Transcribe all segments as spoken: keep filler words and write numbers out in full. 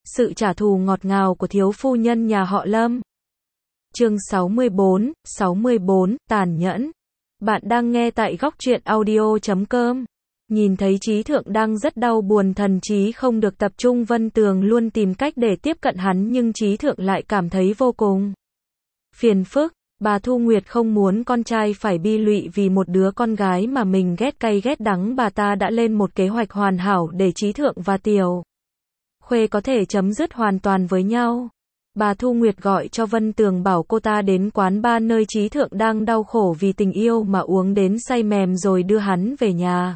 sự trả thù ngọt ngào của thiếu phu nhân nhà họ Lâm. Chương sáu mươi bốn, sáu mươi bốn, tàn nhẫn. Bạn đang nghe tại góc truyện audio chấm com. Nhìn thấy Trí Thượng đang rất đau buồn, thần trí không được tập trung, Vân Tường luôn tìm cách để tiếp cận hắn nhưng Trí Thượng lại cảm thấy vô cùng phiền phức. Bà Thu Nguyệt không muốn con trai phải bi lụy vì một đứa con gái mà mình ghét cay ghét đắng, bà ta đã lên một kế hoạch hoàn hảo để Trí Thượng và Tiểu Khuê có thể chấm dứt hoàn toàn với nhau. Bà Thu Nguyệt gọi cho Vân Tường bảo cô ta đến quán bar nơi Trí Thượng đang đau khổ vì tình yêu mà uống đến say mềm rồi đưa hắn về nhà.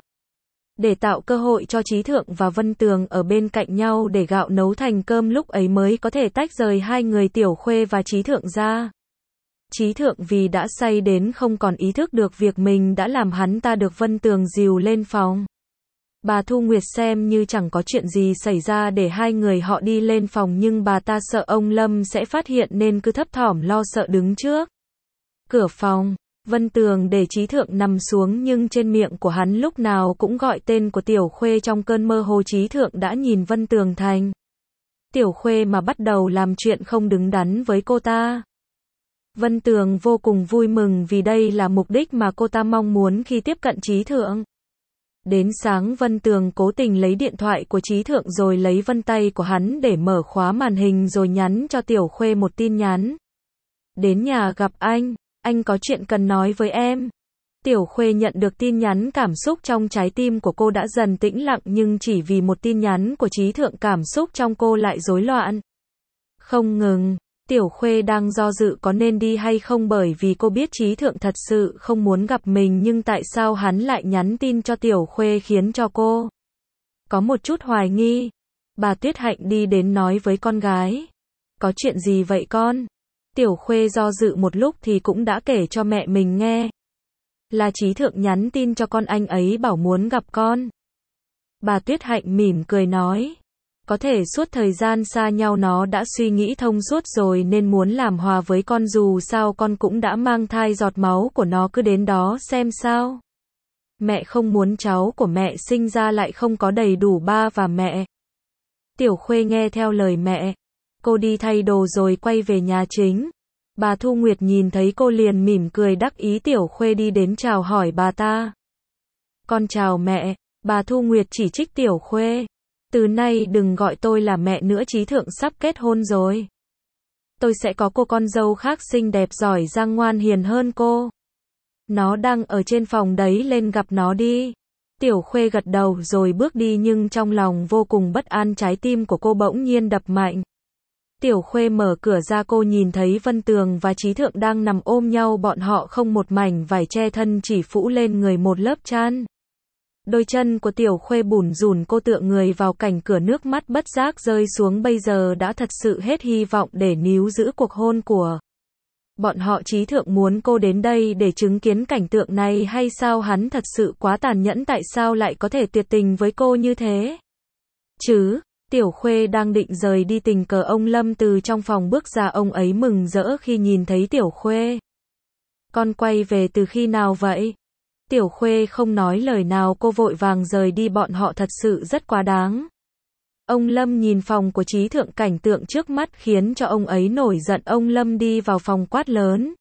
Để tạo cơ hội cho Trí Thượng và Vân Tường ở bên cạnh nhau để gạo nấu thành cơm, lúc ấy mới có thể tách rời hai người Tiểu Khuê và Trí Thượng ra. Trí Thượng vì đã say đến không còn ý thức được việc mình đã làm, hắn ta được Vân Tường dìu lên phòng. Bà Thu Nguyệt xem như chẳng có chuyện gì xảy ra để hai người họ đi lên phòng, nhưng bà ta sợ ông Lâm sẽ phát hiện nên cứ thấp thỏm lo sợ đứng trước cửa phòng. Vân Tường để Trí Thượng nằm xuống nhưng trên miệng của hắn lúc nào cũng gọi tên của Tiểu Khuê. Trong cơn mơ hồ, Trí Thượng đã nhìn Vân Tường thành Tiểu Khuê mà bắt đầu làm chuyện không đứng đắn với cô ta. Vân Tường vô cùng vui mừng vì đây là mục đích mà cô ta mong muốn khi tiếp cận Trí Thượng. Đến sáng, Vân Tường cố tình lấy điện thoại của Trí Thượng rồi lấy vân tay của hắn để mở khóa màn hình rồi nhắn cho Tiểu Khuê một tin nhắn. Đến nhà gặp anh, anh có chuyện cần nói với em. Tiểu Khuê nhận được tin nhắn, cảm xúc trong trái tim của cô đã dần tĩnh lặng, nhưng chỉ vì một tin nhắn của Trí Thượng cảm xúc trong cô lại rối loạn không ngừng. Tiểu Khuê đang do dự có nên đi hay không, bởi vì cô biết Trí Thượng thật sự không muốn gặp mình, nhưng tại sao hắn lại nhắn tin cho Tiểu Khuê khiến cho cô có một chút hoài nghi. Bà Tuyết Hạnh đi đến nói với con gái. Có chuyện gì vậy con? Tiểu Khuê do dự một lúc thì cũng đã kể cho mẹ mình nghe. Là Trí Thượng nhắn tin cho con, anh ấy bảo muốn gặp con. Bà Tuyết Hạnh mỉm cười nói. Có thể suốt thời gian xa nhau nó đã suy nghĩ thông suốt rồi nên muốn làm hòa với con, dù sao con cũng đã mang thai, giọt máu của nó cứ đến đó xem sao. Mẹ không muốn cháu của mẹ sinh ra lại không có đầy đủ ba và mẹ. Tiểu Khuê nghe theo lời mẹ. Cô đi thay đồ rồi quay về nhà chính. Bà Thu Nguyệt nhìn thấy cô liền mỉm cười đắc ý. Tiểu Khuê đi đến chào hỏi bà ta. Con chào mẹ. Bà Thu Nguyệt chỉ trích Tiểu Khuê. Từ nay đừng gọi tôi là mẹ nữa, Trí Thượng sắp kết hôn rồi. Tôi sẽ có cô con dâu khác xinh đẹp giỏi giang ngoan hiền hơn cô. Nó đang ở trên phòng đấy, lên gặp nó đi. Tiểu Khuê gật đầu rồi bước đi, nhưng trong lòng vô cùng bất an, trái tim của cô bỗng nhiên đập mạnh. Tiểu Khuê mở cửa ra, cô nhìn thấy Vân Tường và Trí Thượng đang nằm ôm nhau, bọn họ không một mảnh vải che thân, chỉ phủ lên người một lớp chăn. Đôi chân của Tiểu Khuê bủn rủn, cô tựa người vào cảnh cửa, nước mắt bất giác rơi xuống. Bây giờ đã thật sự hết hy vọng để níu giữ cuộc hôn của bọn họ. Trí Thượng muốn cô đến đây để chứng kiến cảnh tượng này hay sao? Hắn thật sự quá tàn nhẫn, tại sao lại có thể tuyệt tình với cô như thế chứ? Tiểu Khuê đang định rời đi, tình cờ ông Lâm từ trong phòng bước ra, ông ấy mừng rỡ khi nhìn thấy Tiểu Khuê. Con quay về từ khi nào vậy? Tiểu Khuê không nói lời nào, cô vội vàng rời đi, bọn họ thật sự rất quá đáng. Ông Lâm nhìn phòng của Trí Thượng, cảnh tượng trước mắt khiến cho ông ấy nổi giận. Ông Lâm đi vào phòng quát lớn.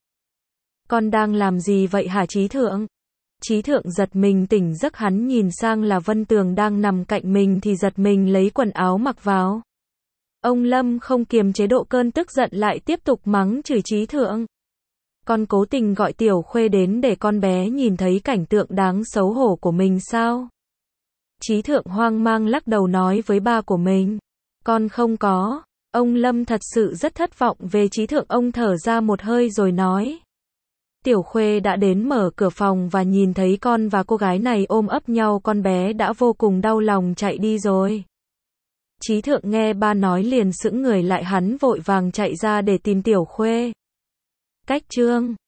Con đang làm gì vậy hả Trí Thượng? Trí Thượng giật mình tỉnh giấc, hắn nhìn sang là Vân Tường đang nằm cạnh mình thì giật mình lấy quần áo mặc vào. Ông Lâm không kiềm chế độ cơn tức giận, lại tiếp tục mắng chửi Trí Thượng. Con cố tình gọi Tiểu Khuê đến để con bé nhìn thấy cảnh tượng đáng xấu hổ của mình sao? Trí Thượng hoang mang lắc đầu nói với ba của mình. Con không có. Ông Lâm thật sự rất thất vọng về Trí Thượng, ông thở ra một hơi rồi nói. Tiểu Khuê đã đến mở cửa phòng và nhìn thấy con và cô gái này ôm ấp nhau, con bé đã vô cùng đau lòng chạy đi rồi. Trí Thượng nghe ba nói liền sững người lại, hắn vội vàng chạy ra để tìm Tiểu Khuê. Cách chương